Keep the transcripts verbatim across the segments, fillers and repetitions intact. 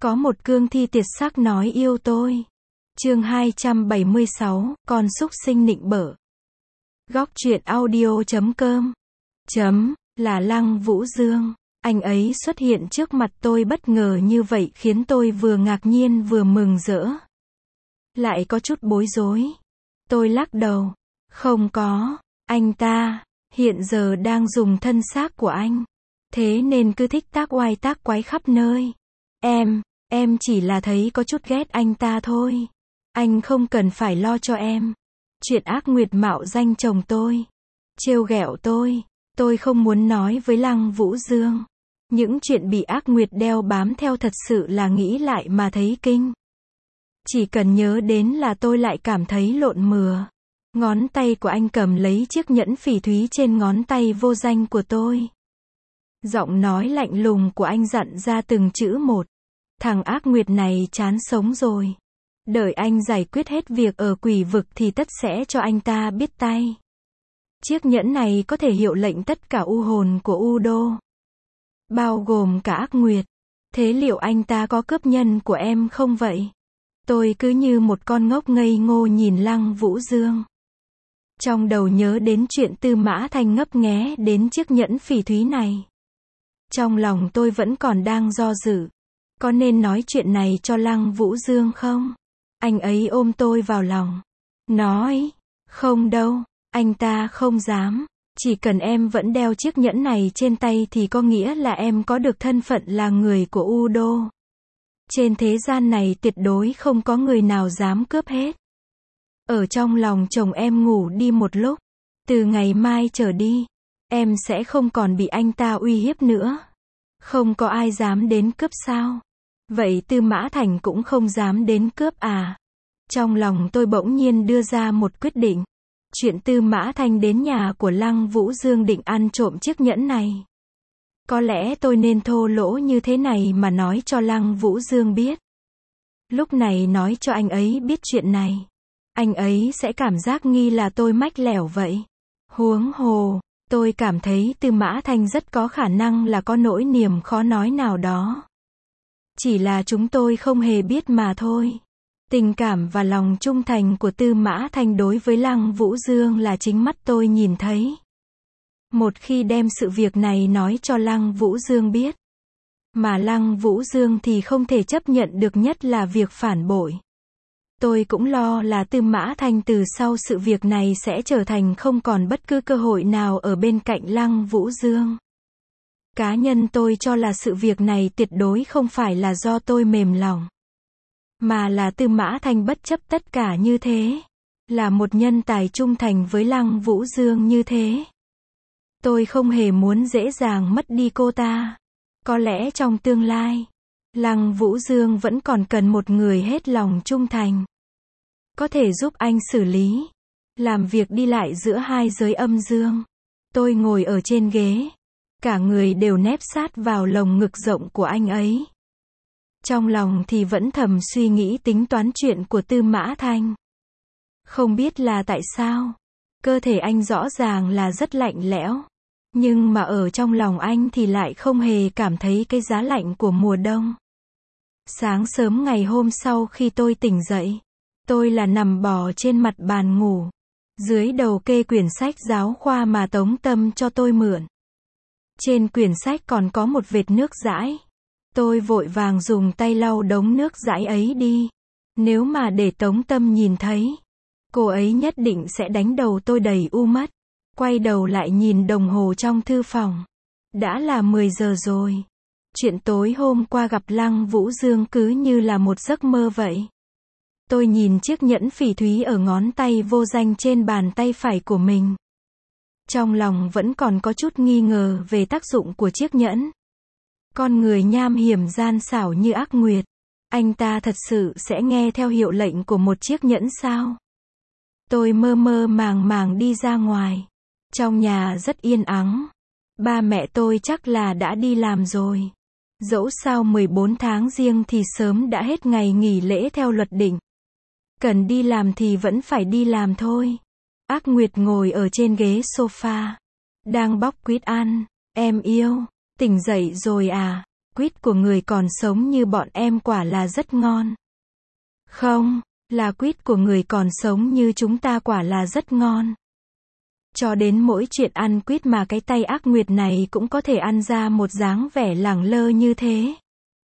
Có một cương thi tiệt sắc nói yêu tôi. Chương hai trăm bảy mươi sáu, con súc sinh nịnh bợ. Góc truyện audio chấm com. Chấm, là Lăng Vũ Dương. Anh ấy xuất hiện trước mặt tôi bất ngờ như vậy khiến tôi vừa ngạc nhiên vừa mừng rỡ. Lại có chút bối rối. Tôi lắc đầu. Không có, anh ta, hiện giờ đang dùng thân xác của anh. Thế nên cứ thích tác oai tác quái khắp nơi. Em, em chỉ là thấy có chút ghét anh ta thôi. Anh không cần phải lo cho em. Chuyện ác nguyệt mạo danh chồng tôi. Trêu ghẹo tôi. Tôi không muốn nói với Lăng Vũ Dương. Những chuyện bị ác nguyệt đeo bám theo thật sự là nghĩ lại mà thấy kinh. Chỉ cần nhớ đến là tôi lại cảm thấy lộn mửa. Ngón tay của anh cầm lấy chiếc nhẫn phỉ thúy trên ngón tay vô danh của tôi. Giọng nói lạnh lùng của anh dặn ra từng chữ một. Thằng ác nguyệt này chán sống rồi. Đợi anh giải quyết hết việc ở quỷ vực thì tất sẽ cho anh ta biết tay. Chiếc nhẫn này có thể hiệu lệnh tất cả u hồn của U Đô. Bao gồm cả ác nguyệt. Thế liệu anh ta có cướp nhân của em không vậy? Tôi cứ như một con ngốc ngây ngô nhìn Lăng Vũ Dương. Trong đầu nhớ đến chuyện Tư Mã Thanh ngấp nghé đến chiếc nhẫn phỉ thúy này. Trong lòng tôi vẫn còn đang do dự. Có nên nói chuyện này cho Lăng Vũ Dương không? Anh ấy ôm tôi vào lòng. Nói, không đâu, anh ta không dám. Chỉ cần em vẫn đeo chiếc nhẫn này trên tay thì có nghĩa là em có được thân phận là người của U Đô. Trên thế gian này tuyệt đối không có người nào dám cướp hết. Ở trong lòng chồng em ngủ đi một lúc. Từ ngày mai trở đi, em sẽ không còn bị anh ta uy hiếp nữa. Không có ai dám đến cướp sao? Vậy Tư Mã Thành cũng không dám đến cướp à? Trong lòng tôi bỗng nhiên đưa ra một quyết định. Chuyện Tư Mã Thanh đến nhà của Lăng Vũ Dương định ăn trộm chiếc nhẫn này. Có lẽ tôi nên thô lỗ như thế này mà nói cho Lăng Vũ Dương biết. Lúc này nói cho anh ấy biết chuyện này. Anh ấy sẽ cảm giác nghi là tôi mách lẻo vậy. Huống hồ, tôi cảm thấy Tư Mã Thanh rất có khả năng là có nỗi niềm khó nói nào đó. Chỉ là chúng tôi không hề biết mà thôi. Tình cảm và lòng trung thành của Tư Mã Thanh đối với Lăng Vũ Dương là chính mắt tôi nhìn thấy. Một khi đem sự việc này nói cho Lăng Vũ Dương biết, mà Lăng Vũ Dương thì không thể chấp nhận được, nhất là việc phản bội. Tôi cũng lo là Tư Mã Thanh từ sau sự việc này sẽ trở thành không còn bất cứ cơ hội nào ở bên cạnh Lăng Vũ Dương. Cá nhân tôi cho là sự việc này tuyệt đối không phải là do tôi mềm lòng. Mà là Tư Mã Thanh bất chấp tất cả như thế. Là một nhân tài trung thành với Lăng Vũ Dương như thế. Tôi không hề muốn dễ dàng mất đi cô ta. Có lẽ trong tương lai, Lăng Vũ Dương vẫn còn cần một người hết lòng trung thành. Có thể giúp anh xử lý, làm việc đi lại giữa hai giới âm dương. Tôi ngồi ở trên ghế. Cả người đều nép sát vào lồng ngực rộng của anh ấy. Trong lòng thì vẫn thầm suy nghĩ tính toán chuyện của Tư Mã Thanh. Không biết là tại sao, cơ thể anh rõ ràng là rất lạnh lẽo. Nhưng mà ở trong lòng anh thì lại không hề cảm thấy cái giá lạnh của mùa đông. Sáng sớm ngày hôm sau khi tôi tỉnh dậy, tôi là nằm bò trên mặt bàn ngủ. Dưới đầu kê quyển sách giáo khoa mà Tống Tâm cho tôi mượn. Trên quyển sách còn có một vệt nước dãi. Tôi vội vàng dùng tay lau đống nước dãi ấy đi. Nếu mà để Tống Tâm nhìn thấy, cô ấy nhất định sẽ đánh đầu tôi đầy u mất. Quay đầu lại nhìn đồng hồ trong thư phòng. Đã là mười giờ rồi. Chuyện tối hôm qua gặp Lăng Vũ Dương cứ như là một giấc mơ vậy. Tôi nhìn chiếc nhẫn phỉ thúy ở ngón tay vô danh trên bàn tay phải của mình. Trong lòng vẫn còn có chút nghi ngờ về tác dụng của chiếc nhẫn. Con người nham hiểm gian xảo như ác nguyệt, anh ta thật sự sẽ nghe theo hiệu lệnh của một chiếc nhẫn sao? Tôi mơ mơ màng màng đi ra ngoài. Trong nhà rất yên ắng. Ba mẹ tôi chắc là đã đi làm rồi. Dẫu sao mười bốn tháng Giêng thì sớm đã hết ngày nghỉ lễ theo luật định. Cần đi làm thì vẫn phải đi làm thôi. Ác Nguyệt ngồi ở trên ghế sofa, đang bóc quýt ăn. Em yêu, tỉnh dậy rồi à? Quýt của người còn sống như bọn em quả là rất ngon. Không, là quýt của người còn sống như chúng ta quả là rất ngon. Cho đến mỗi chuyện ăn quýt mà cái tay ác nguyệt này cũng có thể ăn ra một dáng vẻ lẳng lơ như thế.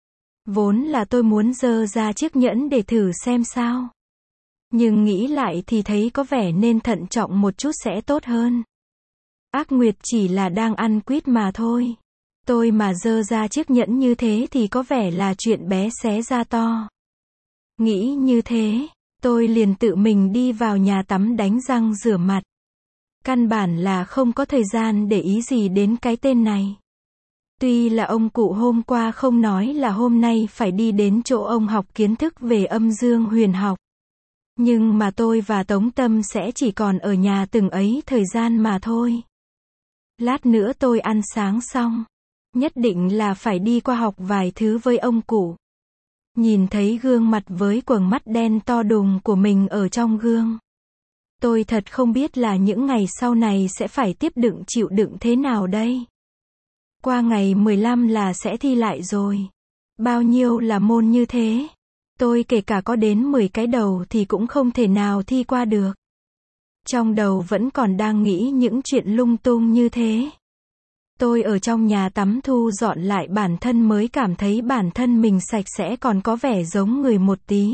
Vốn là tôi muốn giơ ra chiếc nhẫn để thử xem sao. Nhưng nghĩ lại thì thấy có vẻ nên thận trọng một chút sẽ tốt hơn. Ác nguyệt chỉ là đang ăn quýt mà thôi. Tôi mà giơ ra chiếc nhẫn như thế thì có vẻ là chuyện bé xé ra to. Nghĩ như thế, tôi liền tự mình đi vào nhà tắm đánh răng rửa mặt. Căn bản là không có thời gian để ý gì đến cái tên này. Tuy là ông cụ hôm qua không nói là hôm nay phải đi đến chỗ ông học kiến thức về âm dương huyền học. Nhưng mà tôi và Tống Tâm sẽ chỉ còn ở nhà từng ấy thời gian mà thôi. Lát nữa tôi ăn sáng xong. Nhất định là phải đi qua học vài thứ với ông cụ. Nhìn thấy gương mặt với quầng mắt đen to đùng của mình ở trong gương. Tôi thật không biết là những ngày sau này sẽ phải tiếp đựng chịu đựng thế nào đây. Qua ngày mười lăm là sẽ thi lại rồi. Bao nhiêu là môn như thế. Tôi kể cả có đến mười cái đầu thì cũng không thể nào thi qua được. Trong đầu vẫn còn đang nghĩ những chuyện lung tung như thế. Tôi ở trong nhà tắm thu dọn lại bản thân mới cảm thấy bản thân mình sạch sẽ còn có vẻ giống người một tí.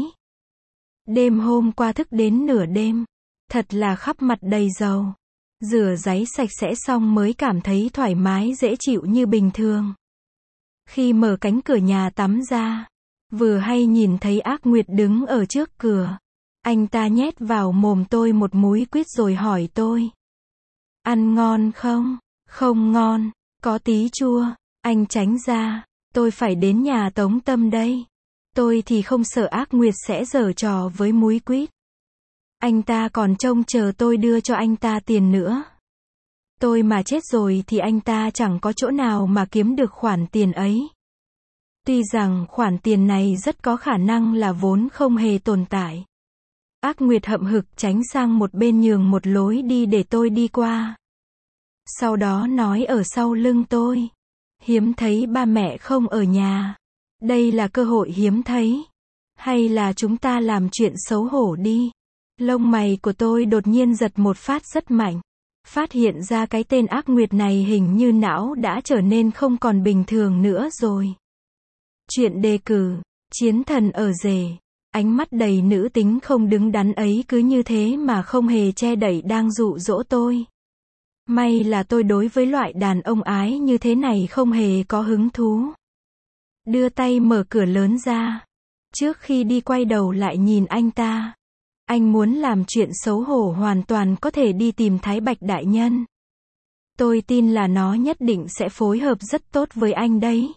Đêm hôm qua thức đến nửa đêm. Thật là khắp mặt đầy dầu. Rửa ráy sạch sẽ xong mới cảm thấy thoải mái dễ chịu như bình thường. Khi mở cánh cửa nhà tắm ra, vừa hay nhìn thấy Ác Nguyệt đứng ở trước cửa. Anh ta nhét vào mồm tôi một múi quýt rồi hỏi tôi. Ăn ngon không? Không ngon, có tí chua. Anh tránh ra, tôi phải đến nhà Tống Tâm đây. Tôi thì không sợ Ác Nguyệt sẽ giở trò với múi quýt. Anh ta còn trông chờ tôi đưa cho anh ta tiền nữa. Tôi mà chết rồi thì anh ta chẳng có chỗ nào mà kiếm được khoản tiền ấy. Tuy rằng khoản tiền này rất có khả năng là vốn không hề tồn tại. Ác Nguyệt hậm hực tránh sang một bên nhường một lối đi để tôi đi qua. Sau đó nói ở sau lưng tôi. Hiếm thấy ba mẹ không ở nhà. Đây là cơ hội hiếm thấy. Hay là chúng ta làm chuyện xấu hổ đi. Lông mày của tôi đột nhiên giật một phát rất mạnh. Phát hiện ra cái tên Ác Nguyệt này hình như não đã trở nên không còn bình thường nữa rồi. Chuyện đề cử, chiến thần ở rể. Ánh mắt đầy nữ tính không đứng đắn ấy cứ như thế mà không hề che đậy đang dụ dỗ tôi. May là tôi đối với loại đàn ông ái như thế này không hề có hứng thú. Đưa tay mở cửa lớn ra. Trước khi đi quay đầu lại nhìn anh ta. Anh muốn làm chuyện xấu hổ hoàn toàn có thể đi tìm Thái Bạch đại nhân. Tôi tin là nó nhất định sẽ phối hợp rất tốt với anh đấy.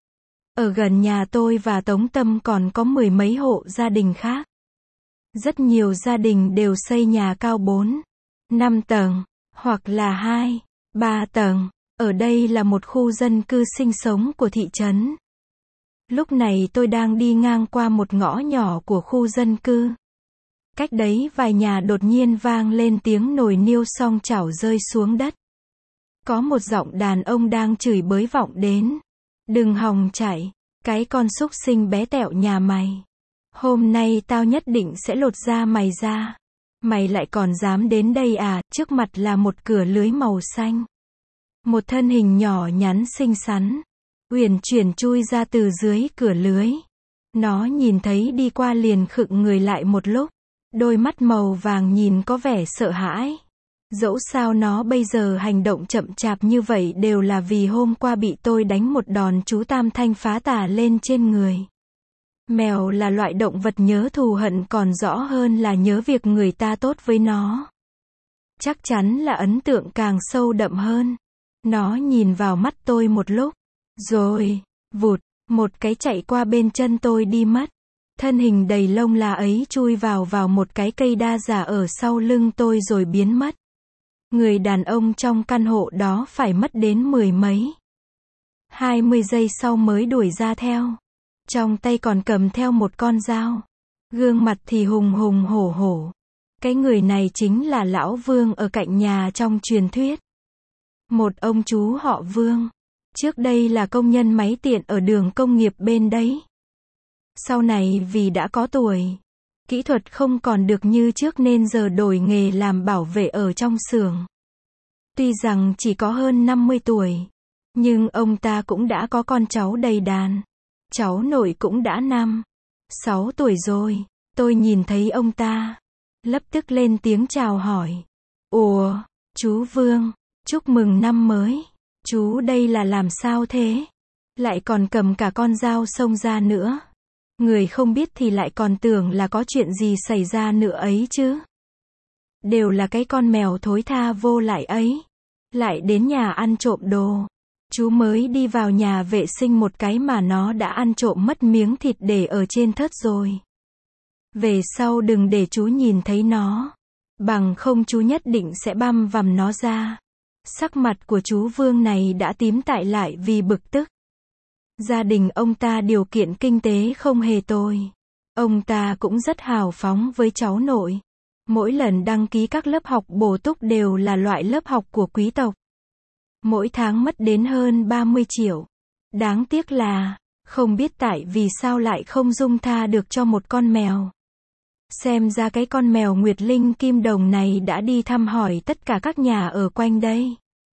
Ở gần nhà tôi và Tống Tâm còn có mười mấy hộ gia đình khác. Rất nhiều gia đình đều xây nhà cao bốn, năm tầng, hoặc là hai, ba tầng. Ở đây là một khu dân cư sinh sống của thị trấn. Lúc này tôi đang đi ngang qua một ngõ nhỏ của khu dân cư. Cách đấy vài nhà đột nhiên vang lên tiếng nồi niêu song chảo rơi xuống đất. Có một giọng đàn ông đang chửi bới vọng đến. Đừng hòng chạy, cái con súc sinh bé tẹo nhà mày. Hôm nay tao nhất định sẽ lột da mày ra. Mày lại còn dám đến đây à? Trước mặt là một cửa lưới màu xanh. Một thân hình nhỏ nhắn xinh xắn, uyển chuyển chui ra từ dưới cửa lưới. Nó nhìn thấy đi qua liền khựng người lại một lúc. Đôi mắt màu vàng nhìn có vẻ sợ hãi. Dẫu sao nó bây giờ hành động chậm chạp như vậy đều là vì hôm qua bị tôi đánh một đòn chú tam thanh phá tà lên trên người. Mèo là loại động vật nhớ thù hận còn rõ hơn là nhớ việc người ta tốt với nó. Chắc chắn là ấn tượng càng sâu đậm hơn. Nó nhìn vào mắt tôi một lúc. Rồi, vụt, một cái chạy qua bên chân tôi đi mất. Thân hình đầy lông lá ấy chui vào vào một cái cây đa giả ở sau lưng tôi rồi biến mất. Người đàn ông trong căn hộ đó phải mất đến mười mấy, hai mươi giây sau mới đuổi ra theo. Trong tay còn cầm theo một con dao. Gương mặt thì hùng hùng hổ hổ. Cái người này chính là lão Vương ở cạnh nhà trong truyền thuyết. Một ông chú họ Vương. Trước đây là công nhân máy tiện ở đường công nghiệp bên đấy. Sau này vì đã có tuổi, kỹ thuật không còn được như trước nên giờ đổi nghề làm bảo vệ ở trong xưởng. Tuy rằng chỉ có hơn năm mươi tuổi, nhưng ông ta cũng đã có con cháu đầy đàn. Cháu nội cũng đã năm, sáu tuổi rồi. Tôi nhìn thấy ông ta, lập tức lên tiếng chào hỏi. Ủa, chú Vương, chúc mừng năm mới. Chú đây là làm sao thế? Lại còn cầm cả con dao xông ra nữa. Người không biết thì lại còn tưởng là có chuyện gì xảy ra nữa ấy chứ. Đều là cái con mèo thối tha vô lại ấy. Lại đến nhà ăn trộm đồ. Chú mới đi vào nhà vệ sinh một cái mà nó đã ăn trộm mất miếng thịt để ở trên thớt rồi. Về sau đừng để chú nhìn thấy nó. Bằng không chú nhất định sẽ băm vằm nó ra. Sắc mặt của chú Vương này đã tím tái lại vì bực tức. Gia đình ông ta điều kiện kinh tế không hề tồi. Ông ta cũng rất hào phóng với cháu nội. Mỗi lần đăng ký các lớp học bổ túc đều là loại lớp học của quý tộc. Mỗi tháng mất đến hơn ba mươi triệu. Đáng tiếc là, không biết tại vì sao lại không dung tha được cho một con mèo. Xem ra cái con mèo Nguyệt Linh Kim Đồng này đã đi thăm hỏi tất cả các nhà ở quanh đây.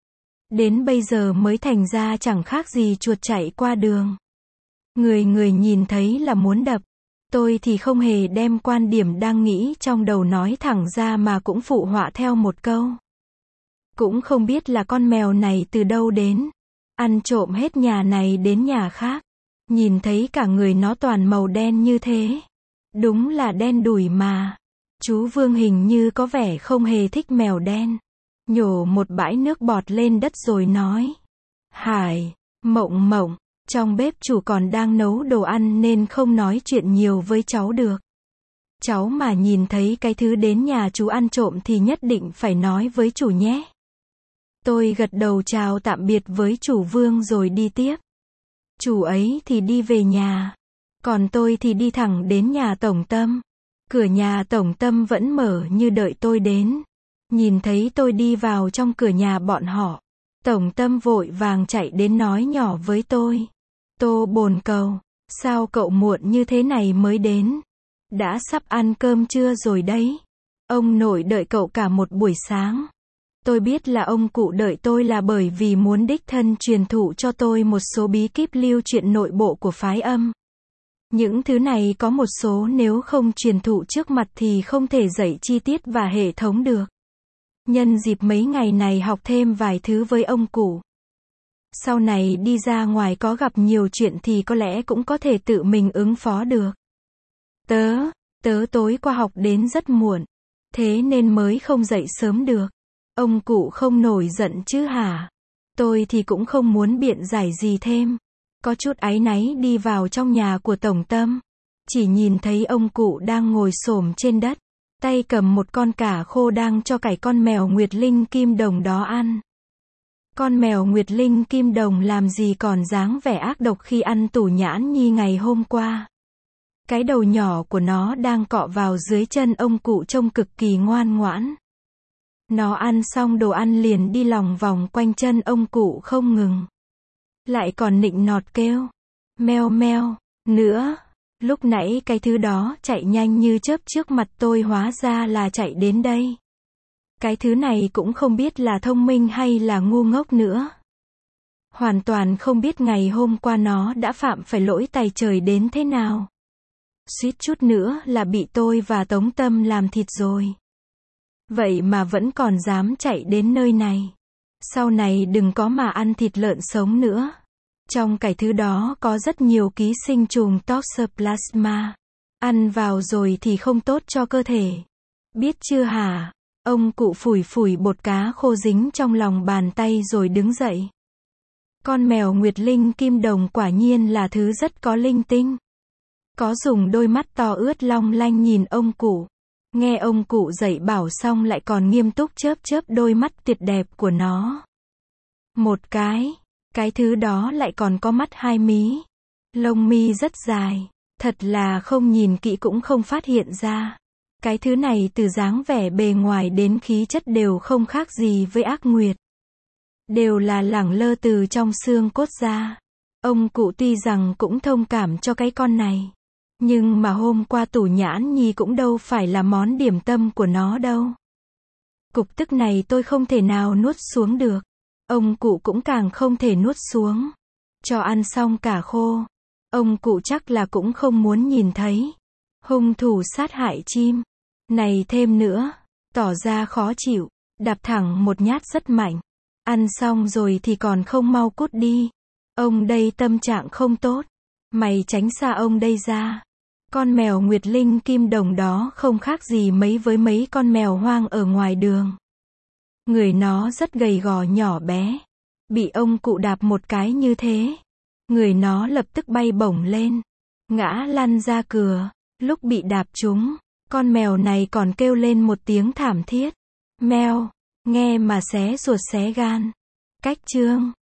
Đến bây giờ mới thành ra chẳng khác gì chuột chạy qua đường. Người người nhìn thấy là muốn đập. Tôi thì không hề đem quan điểm đang nghĩ trong đầu nói thẳng ra mà cũng phụ họa theo một câu. Cũng không biết là con mèo này từ đâu đến. Ăn trộm hết nhà này đến nhà khác. Nhìn thấy cả người nó toàn màu đen như thế. Đúng là đen đủi mà. Chú Vương hình như có vẻ không hề thích mèo đen. Nhổ một bãi nước bọt lên đất rồi nói. Hải, Mộng Mộng, trong bếp chủ còn đang nấu đồ ăn nên không nói chuyện nhiều với cháu được. Cháu mà nhìn thấy cái thứ đến nhà chú ăn trộm thì nhất định phải nói với chủ nhé. Tôi gật đầu chào tạm biệt với chủ Vương rồi đi tiếp. Chủ ấy thì đi về nhà. Còn tôi thì đi thẳng đến nhà Tổng Tâm. Cửa nhà Tổng Tâm vẫn mở như đợi tôi đến. Nhìn thấy tôi đi vào trong cửa nhà bọn họ. Tổng Tâm vội vàng chạy đến nói nhỏ với tôi. Tô Bồn Cầu, sao cậu muộn như thế này mới đến? Đã sắp ăn cơm trưa rồi đấy. Ông nội đợi cậu cả một buổi sáng. Tôi biết là ông cụ đợi tôi là bởi vì muốn đích thân truyền thụ cho tôi một số bí kíp lưu truyện nội bộ của phái Âm. Những thứ này có một số nếu không truyền thụ trước mặt thì không thể dạy chi tiết và hệ thống được. Nhân dịp mấy ngày này học thêm vài thứ với ông cụ. Sau này đi ra ngoài có gặp nhiều chuyện thì có lẽ cũng có thể tự mình ứng phó được. Tớ, tớ tối qua học đến rất muộn. Thế nên mới không dậy sớm được. Ông cụ không nổi giận chứ hả? Tôi thì cũng không muốn biện giải gì thêm. Có chút áy náy đi vào trong nhà của Tổng Tâm. Chỉ nhìn thấy ông cụ đang ngồi xổm trên đất. Tay cầm một con cả khô đang cho cải con mèo Nguyệt Linh Kim Đồng đó ăn. Con mèo Nguyệt Linh Kim Đồng làm gì còn dáng vẻ ác độc khi ăn tủ nhãn nhi ngày hôm qua. Cái đầu nhỏ của nó đang cọ vào dưới chân ông cụ trông cực kỳ ngoan ngoãn. Nó ăn xong đồ ăn liền đi lòng vòng quanh chân ông cụ không ngừng. Lại còn nịnh nọt kêu. Meo meo, nữa. Lúc nãy cái thứ đó chạy nhanh như chớp trước mặt tôi hóa ra là chạy đến đây. Cái thứ này cũng không biết là thông minh hay là ngu ngốc nữa. Hoàn toàn không biết ngày hôm qua nó đã phạm phải lỗi tày trời đến thế nào. Suýt chút nữa là bị tôi và Tống Tâm làm thịt rồi. Vậy mà vẫn còn dám chạy đến nơi này. Sau này đừng có mà ăn thịt lợn sống nữa. Trong cái thứ đó có rất nhiều ký sinh trùng Toxoplasma. Ăn vào rồi thì không tốt cho cơ thể. Biết chưa hả? Ông cụ phủi phủi bột cá khô dính trong lòng bàn tay rồi đứng dậy. Con mèo Nguyệt Linh Kim Đồng quả nhiên là thứ rất có linh tinh. Có dùng đôi mắt to ướt long lanh nhìn ông cụ. Nghe ông cụ dạy bảo xong lại còn nghiêm túc chớp chớp đôi mắt tuyệt đẹp của nó. Một cái, cái thứ đó lại còn có mắt hai mí. Lông mi rất dài, thật là không nhìn kỹ cũng không phát hiện ra. Cái thứ này từ dáng vẻ bề ngoài đến khí chất đều không khác gì với ác nguyệt. đều là lẳng lơ từ trong xương cốt ra. Ông cụ tuy rằng cũng thông cảm cho cái con này, nhưng mà hôm qua Tủ Nhãn Nhi cũng đâu phải là món điểm tâm của nó đâu. Cục tức này tôi không thể nào nuốt xuống được. Ông cụ cũng càng không thể nuốt xuống. Cho ăn xong cả khô. Ông cụ chắc là cũng không muốn nhìn thấy hung thủ sát hại chim này thêm nữa. Tỏ ra khó chịu, đạp thẳng một nhát rất mạnh. Ăn xong rồi thì còn không mau cút đi. Ông đây tâm trạng không tốt. Mày tránh xa ông đây ra. Con mèo Nguyệt Linh Kim Đồng đó không khác gì mấy với mấy con mèo hoang ở ngoài đường. Người nó rất gầy gò nhỏ bé. Bị ông cụ đạp một cái như thế, người nó lập tức bay bổng lên, ngã lăn ra cửa. Lúc bị đạp trúng, con mèo này còn kêu lên một tiếng thảm thiết. Meo, nghe mà xé ruột xé gan. Cách chương